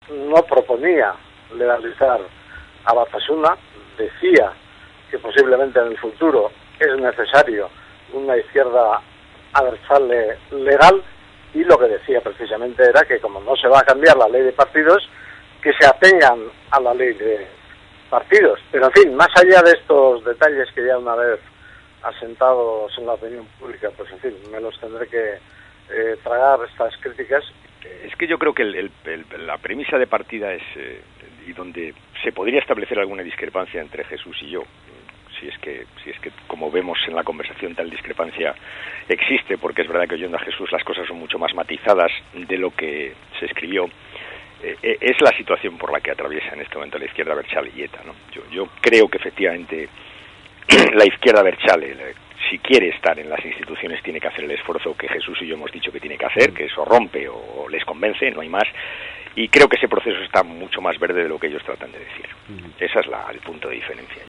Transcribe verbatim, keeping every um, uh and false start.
no proponía legalizar a Batasuna, decía que posiblemente en el futuro es necesario una izquierda abertzale legal, y lo que decía precisamente era que como no se va a cambiar la ley de partidos, que se atengan a la ley de partidos. Pero en fin, más allá de estos detalles que ya una vez asentados en la opinión pública, pues en fin, me los tendré que eh, tragar estas críticas. Es que yo creo que el, el, el, la premisa de partida es, eh, y donde se podría establecer alguna discrepancia entre Jesús y yo, si es que, si es que como vemos en la conversación tal discrepancia existe, porque es verdad que oyendo a Jesús las cosas son mucho más matizadas de lo que se escribió, eh, es la situación por la que atraviesa en este momento la izquierda abertzale y ETA, ¿no? Yo, yo creo que efectivamente la izquierda abertzale, si quiere estar en las instituciones, tiene que hacer el esfuerzo que Jesús y yo hemos dicho que tiene que hacer, que eso rompe o les convence, no hay más, y creo que ese proceso está mucho más verde de lo que ellos tratan de decir. Ese es la, el punto de diferencia.